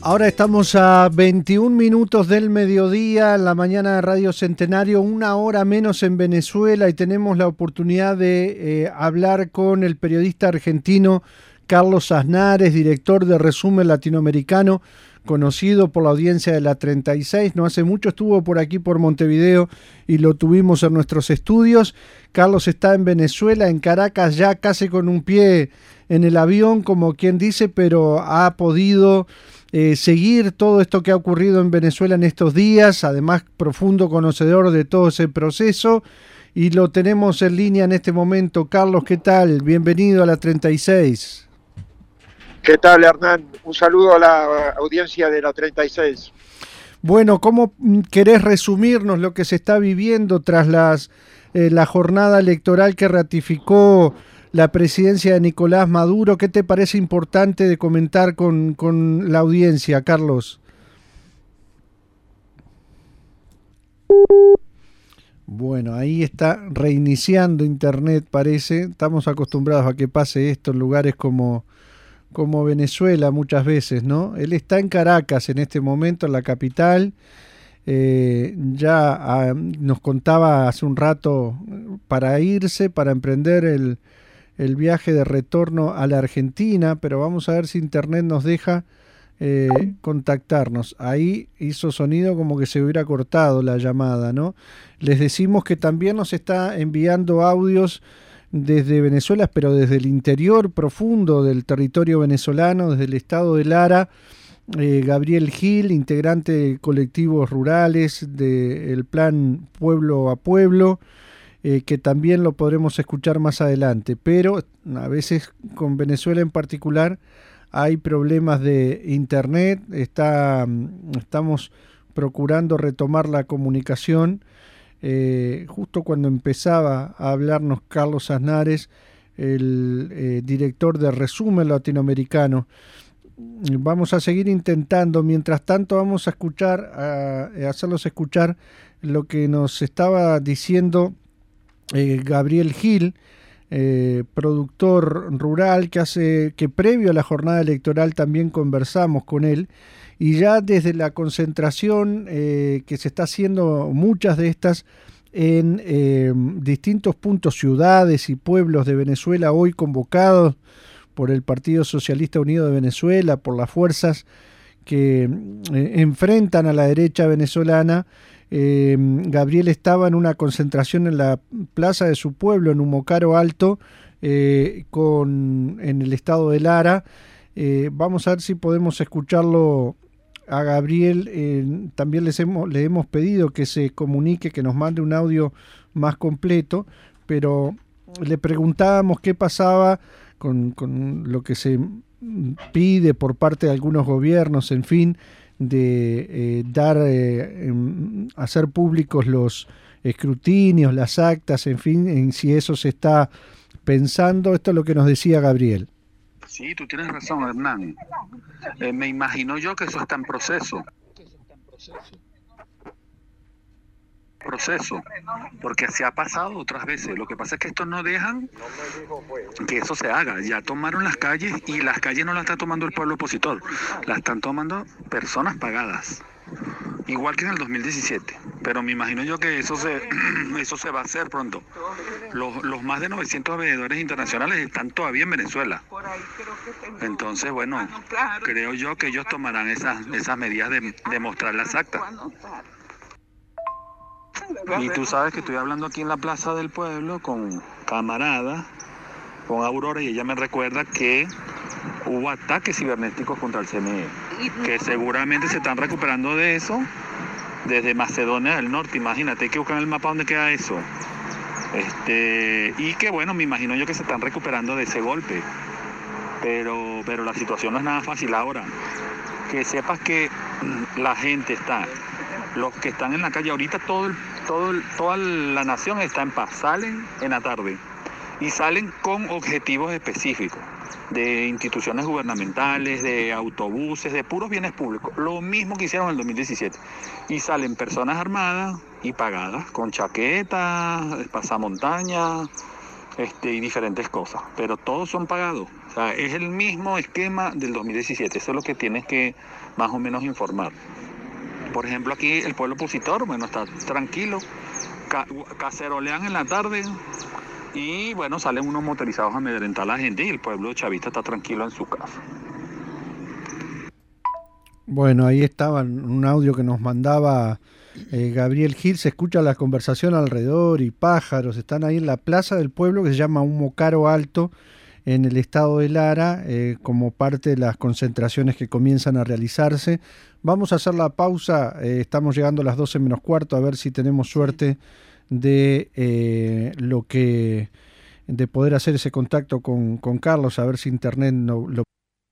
Ahora estamos a 21 minutos del mediodía en la mañana de Radio Centenario, una hora menos en Venezuela, y tenemos la oportunidad de hablar con el periodista argentino Carlos Aznares, director de Resumen Latinoamericano, conocido por la audiencia de la 36. No hace mucho estuvo por aquí por Montevideo y lo tuvimos en nuestros estudios. Carlos está en Venezuela, en Caracas, ya casi con un pie en el avión, como quien dice, pero ha podido seguir todo esto que ha ocurrido en Venezuela en estos días, además profundo conocedor de todo ese proceso, y lo tenemos en línea en este momento. Carlos, ¿qué tal? Bienvenido a la 36. ¿Qué tal, Hernán? Un saludo a la audiencia de la 36. Bueno, ¿cómo querés resumirnos lo que se está viviendo tras la jornada electoral que ratificó la presidencia de Nicolás Maduro? ¿Qué te parece importante de comentar con la audiencia, Carlos? Bueno, ahí está reiniciando internet, parece. Estamos acostumbrados a que pase esto en lugares como Venezuela muchas veces, ¿no? Él está en Caracas en este momento, en la capital. Nos contaba hace un rato para emprender el viaje de retorno a la Argentina, pero vamos a ver si internet nos deja contactarnos. Ahí hizo sonido como que se hubiera cortado la llamada, ¿no? Les decimos que también nos está enviando audios desde Venezuela, pero desde el interior profundo del territorio venezolano, desde el estado de Lara, Gabriel Gil, integrante de colectivos rurales del plan Pueblo a Pueblo, que también lo podremos escuchar más adelante, pero a veces con Venezuela en particular hay problemas de internet. Estamos procurando retomar la comunicación. Justo cuando empezaba a hablarnos Carlos Aznares, el director de Resumen Latinoamericano. Vamos a seguir intentando. Mientras tanto vamos a hacerlos escuchar lo que nos estaba diciendo Gabriel Gil, productor rural, que previo a la jornada electoral también conversamos con él, y ya desde la concentración que se está haciendo, muchas de estas en distintos puntos, ciudades y pueblos de Venezuela, hoy convocados por el Partido Socialista Unido de Venezuela, por las fuerzas que enfrentan a la derecha venezolana. Gabriel estaba en una concentración en la plaza de su pueblo, en Humocaro Alto, en el estado de Lara. Vamos a ver si podemos escucharlo a Gabriel. También le hemos pedido que se comunique, que nos mande un audio más completo, pero le preguntábamos qué pasaba con lo que se pide por parte de algunos gobiernos, en fin, de hacer públicos los escrutinios, las actas, en fin, en si eso se está pensando. Esto es lo que nos decía Gabriel. Sí, tú tienes razón, Hernán. Me imagino yo que eso está en proceso, porque se ha pasado otras veces. Lo que pasa es que estos no dejan que eso se haga. Ya tomaron las calles, y las calles no las está tomando el pueblo opositor, las están tomando personas pagadas, igual que en el 2017. Pero me imagino yo que eso se va a hacer pronto. Los más de 900 veedores internacionales están todavía en Venezuela. Entonces, bueno, creo yo que ellos tomarán esas medidas de mostrar las actas. Y tú sabes que estoy hablando aquí en la Plaza del Pueblo con camarada, con Aurora, y ella me recuerda que hubo ataques cibernéticos contra el CNE, que seguramente se están recuperando de eso desde Macedonia del Norte. Imagínate, hay que buscar en el mapa dónde queda eso. Y que bueno, me imagino yo que se están recuperando de ese golpe, pero la situación no es nada fácil ahora. Que sepas que la gente los que están en la calle ahorita, toda la nación está en paz. Salen en la tarde y salen con objetivos específicos de instituciones gubernamentales, de autobuses, de puros bienes públicos, lo mismo que hicieron en el 2017. Y salen personas armadas y pagadas, con chaquetas, pasamontañas, y diferentes cosas, pero todos son pagados. O sea, es el mismo esquema del 2017, eso es lo que tienes que más o menos informar. Por ejemplo, aquí el pueblo opositor, bueno, está tranquilo, cacerolean en la tarde y bueno, salen unos motorizados a amedrentar a la gente y el pueblo chavista está tranquilo en su casa. Bueno, ahí estaba un audio que nos mandaba Gabriel Gil. Se escucha la conversación alrededor y pájaros. Están ahí en la plaza del pueblo que se llama Humo Caro Alto en el estado de Lara, como parte de las concentraciones que comienzan a realizarse. Vamos a hacer la pausa, estamos llegando a las 12 menos cuarto, a ver si tenemos suerte de de poder hacer ese contacto con Carlos, a ver si internet lo.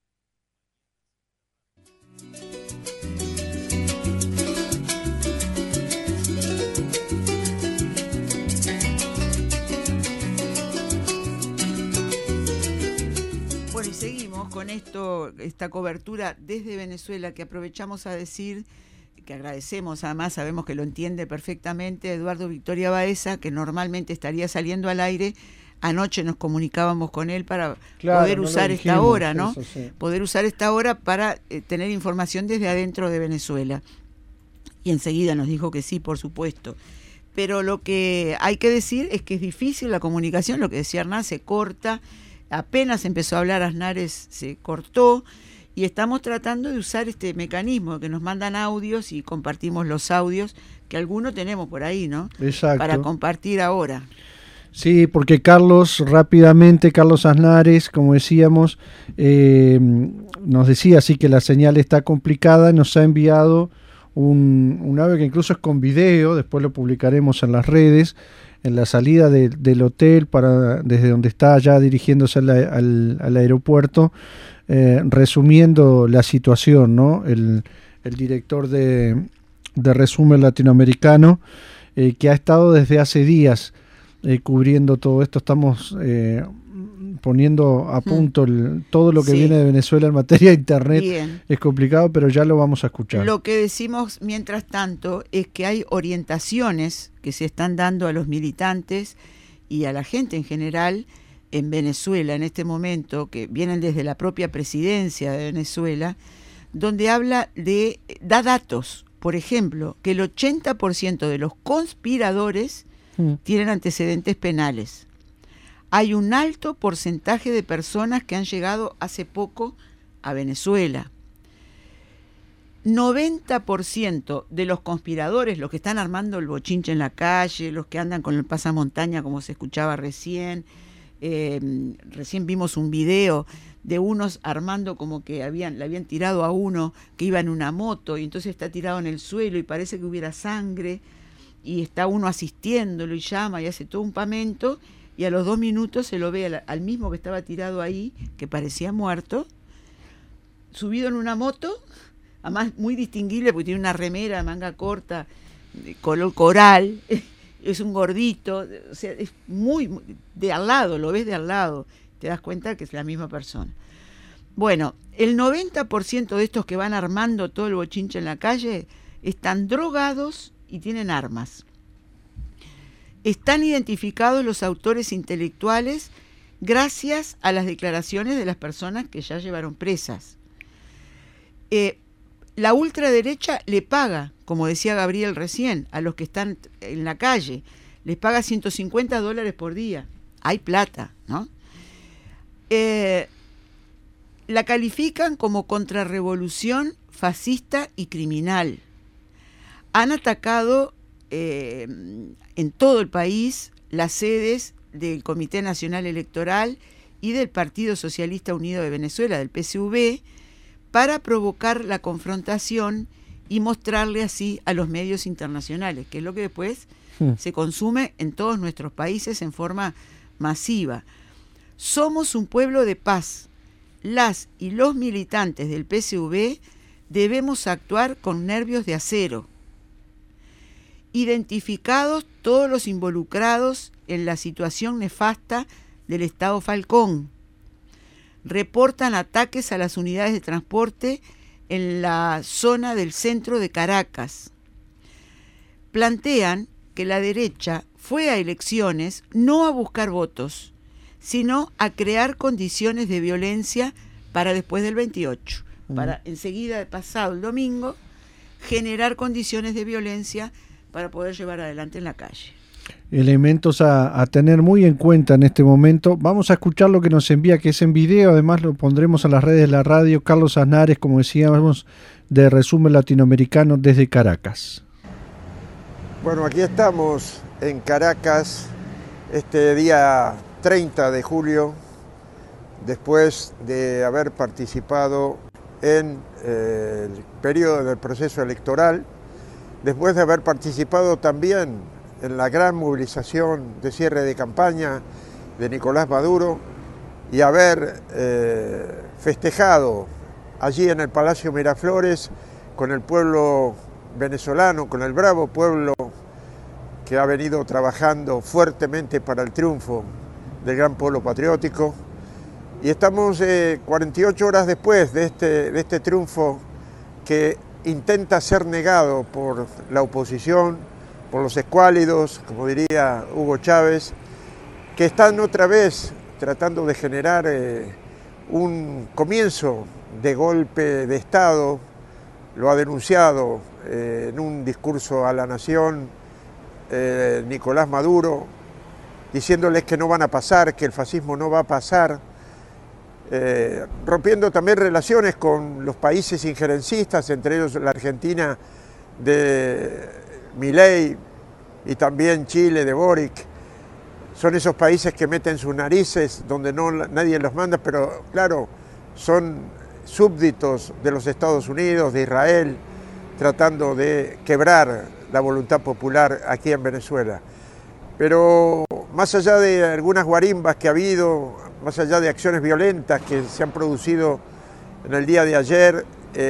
Bueno, y seguimos con esta cobertura desde Venezuela, que aprovechamos a decir que agradecemos, además sabemos que lo entiende perfectamente Eduardo Victoria Baeza, que normalmente estaría saliendo al aire. Anoche nos comunicábamos con él para poder usar esta hora, ¿no? Eso, sí. Poder usar esta hora para tener información desde adentro de Venezuela. Y enseguida nos dijo que sí, por supuesto. Pero lo que hay que decir es que es difícil la comunicación, lo que decía Hernán, se corta. Apenas empezó a hablar Aznares, se cortó, y estamos tratando de usar este mecanismo que nos mandan audios y compartimos los audios, que algunos tenemos por ahí, ¿no? Exacto. Para compartir ahora. Sí, porque Carlos Aznares, como decíamos, nos decía así que la señal está complicada, nos ha enviado un audio que incluso es con video, después lo publicaremos en las redes, en la salida del hotel, desde donde está ya dirigiéndose al aeropuerto, resumiendo la situación, ¿no? El director de Resumen Latinoamericano, que ha estado desde hace días cubriendo todo esto. Estamos poniendo a punto todo lo que viene de Venezuela en materia de internet. Bien. Es complicado, pero ya lo vamos a escuchar. Lo que decimos mientras tanto es que hay orientaciones que se están dando a los militantes y a la gente en general en Venezuela en este momento, que vienen desde la propia presidencia de Venezuela, donde da datos, por ejemplo, que el 80% de los conspiradores tienen antecedentes penales. Hay un alto porcentaje de personas que han llegado hace poco a Venezuela. 90% de los conspiradores, los que están armando el bochinche en la calle, los que andan con el pasamontaña, como se escuchaba recién vimos un video de unos armando como que le habían tirado a uno que iba en una moto y entonces está tirado en el suelo y parece que hubiera sangre y está uno asistiéndolo y llama y hace todo un pamento y a los 2 minutos se lo ve al mismo que estaba tirado ahí, que parecía muerto, subido en una moto, además muy distinguible porque tiene una remera de manga corta, de color coral, es un gordito, o sea, es muy de al lado, lo ves de al lado, te das cuenta que es la misma persona. Bueno, el 90% de estos que van armando todo el bochinche en la calle están drogados y tienen armas. Están identificados los autores intelectuales gracias a las declaraciones de las personas que ya llevaron presas. La ultraderecha le paga, como decía Gabriel recién, a los que están en la calle, les paga $150 por día. Hay plata, ¿no? La califican como contrarrevolución fascista y criminal. Han atacado en todo el país las sedes del Comité Nacional Electoral y del Partido Socialista Unido de Venezuela, del PSUV, para provocar la confrontación y mostrarle así a los medios internacionales, que es lo que después se consume en todos nuestros países en forma masiva. Somos un pueblo de paz. Las y los militantes del PSUV debemos actuar con nervios de acero. Identificados todos los involucrados en la situación nefasta del Estado Falcón. Reportan ataques a las unidades de transporte en la zona del centro de Caracas. Plantean que la derecha fue a elecciones no a buscar votos, sino a crear condiciones de violencia para después del 28, para enseguida, pasado el domingo, generar condiciones de violencia para poder llevar adelante en la calle. Elementos a tener muy en cuenta en este momento. Vamos a escuchar lo que nos envía, que es en video, además lo pondremos a las redes de la radio, Carlos Aznares, como decíamos, de Resumen Latinoamericano desde Caracas. Bueno, aquí estamos en Caracas este día 30 de julio, después de haber participado en el periodo del proceso electoral, después de haber participado también en la gran movilización de cierre de campaña de Nicolás Maduro y haber festejado allí en el Palacio Miraflores con el pueblo venezolano, con el bravo pueblo que ha venido trabajando fuertemente para el triunfo del gran pueblo patriótico. Y estamos 48 horas después de este triunfo que intenta ser negado por la oposición, por los escuálidos, como diría Hugo Chávez, que están otra vez tratando de generar un comienzo de golpe de Estado. Lo ha denunciado en un discurso a la nación Nicolás Maduro, diciéndoles que no van a pasar, que el fascismo no va a pasar, rompiendo también relaciones con los países injerencistas, entre ellos la Argentina de Milei y también Chile de Boric. Son esos países que meten sus narices donde nadie los manda, pero claro, son súbditos de los Estados Unidos, de Israel, tratando de quebrar la voluntad popular aquí en Venezuela. Pero más allá de algunas guarimbas que ha habido, más allá de acciones violentas que se han producido en el día de ayer,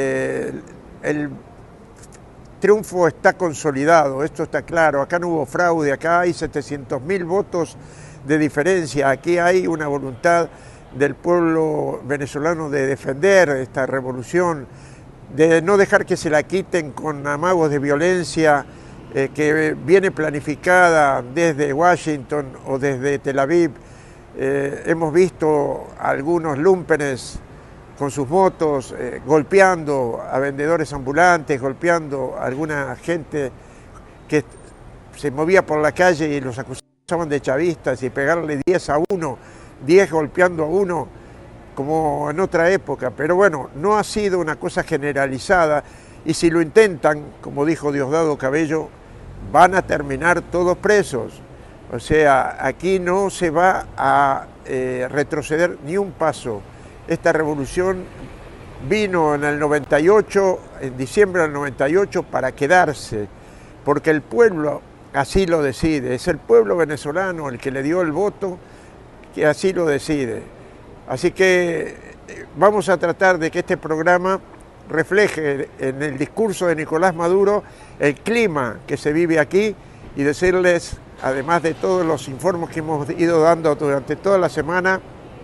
el triunfo está consolidado, esto está claro. Acá no hubo fraude, acá hay 700.000 votos de diferencia, aquí hay una voluntad del pueblo venezolano de defender esta revolución, de no dejar que se la quiten con amagos de violencia que viene planificada desde Washington o desde Tel Aviv. Hemos visto algunos lúmpenes con sus motos, golpeando a vendedores ambulantes, golpeando a alguna gente que se movía por la calle y los acusaban de chavistas, y pegarle 10 a uno, 10 golpeando a uno, como en otra época. Pero bueno, no ha sido una cosa generalizada, y si lo intentan, como dijo Diosdado Cabello, van a terminar todos presos. O sea, aquí no se va a retroceder ni un paso. Esta revolución vino en el 98, en diciembre del 98, para quedarse, porque el pueblo así lo decide. Es el pueblo venezolano el que le dio el voto, que así lo decide. Así que vamos a tratar de que este programa refleje en el discurso de Nicolás Maduro el clima que se vive aquí, y decirles, además de todos los informes que hemos ido dando durante toda la semana,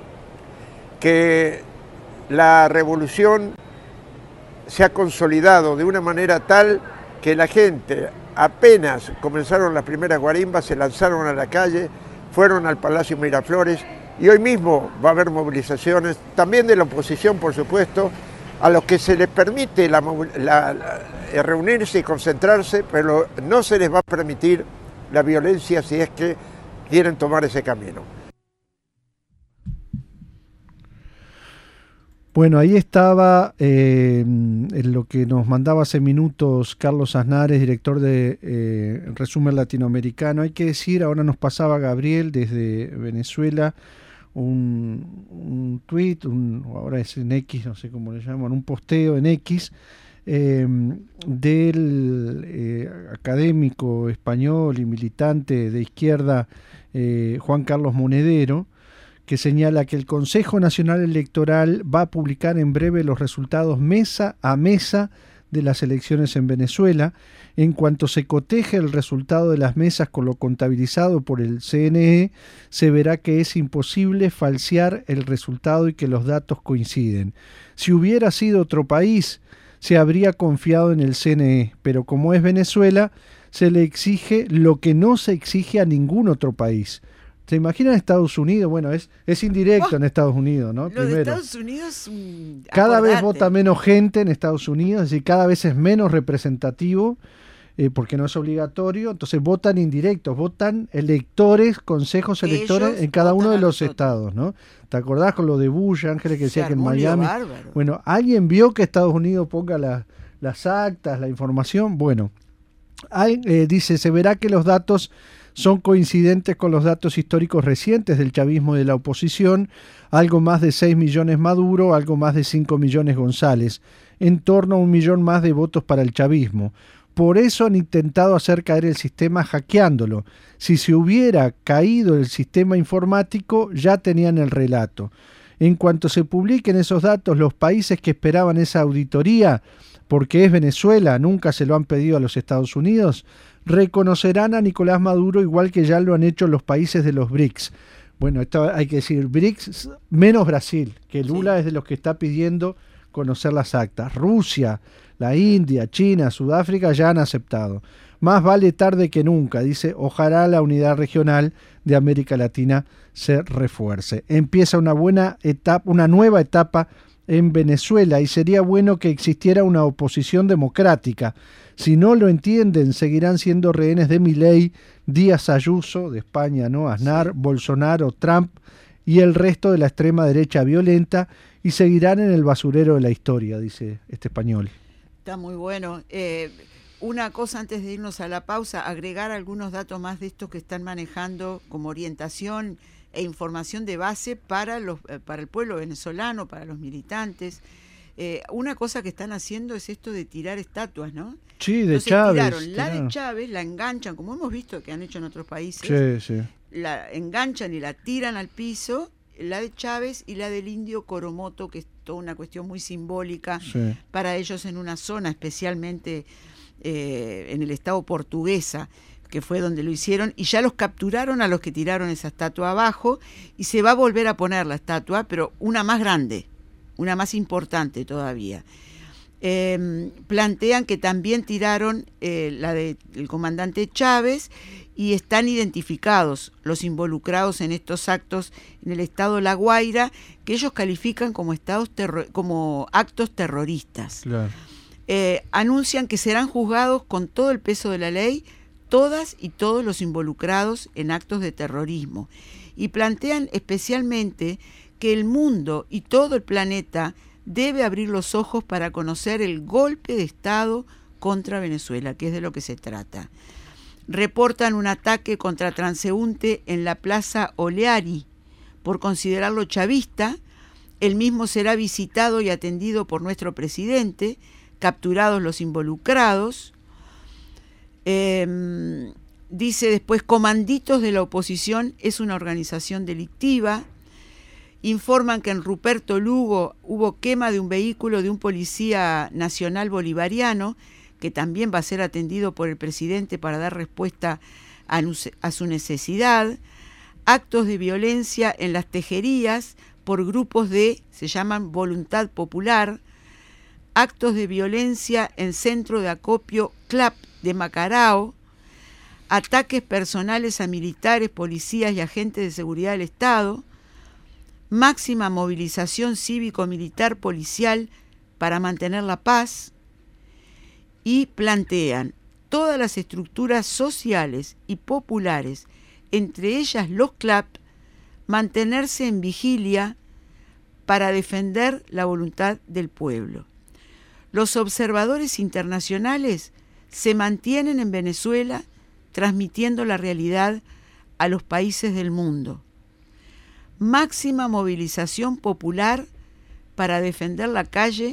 que la revolución se ha consolidado de una manera tal que la gente, apenas comenzaron las primeras guarimbas, se lanzaron a la calle, fueron al Palacio Miraflores, y hoy mismo va a haber movilizaciones, también de la oposición, por supuesto, a los que se les permite reunirse y concentrarse, pero no se les va a permitir la violencia si es que quieren tomar ese camino. Bueno, ahí estaba en lo que nos mandaba hace minutos Carlos Aznares, director de Resumen Latinoamericano. Hay que decir, ahora nos pasaba Gabriel desde Venezuela un tuit, ahora es en X, no sé cómo le llaman, un posteo en X del académico español y militante de izquierda Juan Carlos Monedero, que señala que el Consejo Nacional Electoral va a publicar en breve los resultados mesa a mesa de las elecciones en Venezuela. En cuanto se coteje el resultado de las mesas con lo contabilizado por el CNE, se verá que es imposible falsear el resultado y que los datos coinciden. Si hubiera sido otro país, se habría confiado en el CNE, pero como es Venezuela, se le exige lo que no se exige a ningún otro país: ¿Se imaginan Estados Unidos? Bueno, es indirecto en Estados Unidos, ¿no? Lo Primero, de Estados Unidos, cada vez acordate. vota menos gente en Estados Unidos, es decir, cada vez es menos representativo, porque no es obligatorio, entonces votan indirectos, votan electores, consejos electores Ellos en cada uno votan de a los nosotros. estados, ¿no? ¿Te acordás con lo de Bush, Ángeles, que Se decía que en armó un lío Miami? bárbaro. Bueno, ¿alguien vio que Estados Unidos ponga las actas, la información? Bueno, dice, se verá que los datos son coincidentes con los datos históricos recientes del chavismo y de la oposición, algo más de 6 millones Maduro, algo más de 5 millones González, en torno a 1 millón más de votos para el chavismo. Por eso han intentado hacer caer el sistema hackeándolo. Si se hubiera caído el sistema informático, ya tenían el relato. En cuanto se publiquen esos datos, los países que esperaban esa auditoría, porque es Venezuela, nunca se lo han pedido a los Estados Unidos, reconocerán a Nicolás Maduro igual que ya lo han hecho los países de los BRICS. Bueno, esto hay que decir, BRICS menos Brasil, que Lula es de los que está pidiendo conocer las actas. Rusia, la India, China, Sudáfrica ya han aceptado. Más vale tarde que nunca, dice, ojalá la unidad regional de América Latina se refuerce. Empieza una nueva etapa en Venezuela y sería bueno que existiera una oposición democrática. Si no lo entienden, seguirán siendo rehenes de Milei, Díaz Ayuso, de España, ¿no? Aznar, Bolsonaro, Trump y el resto de la extrema derecha violenta y seguirán en el basurero de la historia, dice este español. Está muy bueno. Una cosa antes de irnos a la pausa, agregar algunos datos más de estos que están manejando como orientación e información de base para el pueblo venezolano, para los militantes. Una cosa que están haciendo es esto de tirar estatuas, ¿no? Sí, de Entonces, Chávez. tiraron la de Chávez, la enganchan, como hemos visto que han hecho en otros países, Sí, sí. la enganchan y la tiran al piso, la de Chávez y la del indio Coromoto, que es toda una cuestión muy simbólica Sí. para ellos en una zona, especialmente en el estado Portuguesa, que fue donde lo hicieron, y ya los capturaron a los que tiraron esa estatua abajo, y se va a volver a poner la estatua, pero una más grande, una más importante todavía. Plantean que también tiraron la del comandante Chávez y están identificados los involucrados en estos actos en el estado La Guaira, que ellos califican como actos terroristas. Claro. Anuncian que serán juzgados con todo el peso de la ley todas y todos los involucrados en actos de terrorismo, y plantean especialmente que el mundo y todo el planeta debe abrir los ojos para conocer el golpe de Estado contra Venezuela, que es de lo que se trata. Reportan un ataque contra transeúnte en la Plaza Oleari por considerarlo chavista. El mismo será visitado y atendido por nuestro presidente, capturados los involucrados. Dice después, Comanditos de la Oposición es una organización delictiva. Informan que en Ruperto Lugo hubo quema de un vehículo de un policía nacional bolivariano, que también va a ser atendido por el presidente para dar respuesta a su necesidad. Actos de violencia en las tejerías por grupos se llaman Voluntad Popular. Actos de violencia en centro de acopio CLAP de Macarao. Ataques personales a militares, policías y agentes de seguridad del Estado. Máxima movilización cívico-militar policial para mantener la paz. Y plantean todas las estructuras sociales y populares, entre ellas los CLAP, mantenerse en vigilia para defender la voluntad del pueblo. Los observadores internacionales se mantienen en Venezuela transmitiendo la realidad a los países del mundo. Máxima movilización popular para defender la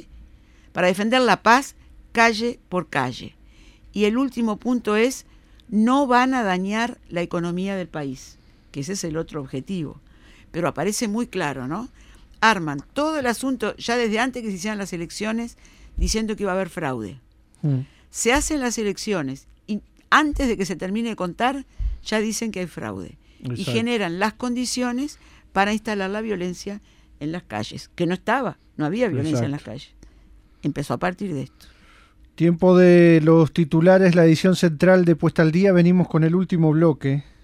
paz, calle por calle. Y el último punto es, no van a dañar la economía del país, que ese es el otro objetivo. Pero aparece muy claro, ¿no? Arman todo el asunto, ya desde antes que se hicieran las elecciones, diciendo que iba a haber fraude. Se hacen las elecciones y antes de que se termine de contar, ya dicen que hay fraude. Exacto. Y generan las condiciones para instalar la violencia en las calles, que no había violencia. Exacto. En las calles. Empezó a partir de esto. Tiempo de los titulares, la edición central de Puesta al Día. Venimos con el último bloque.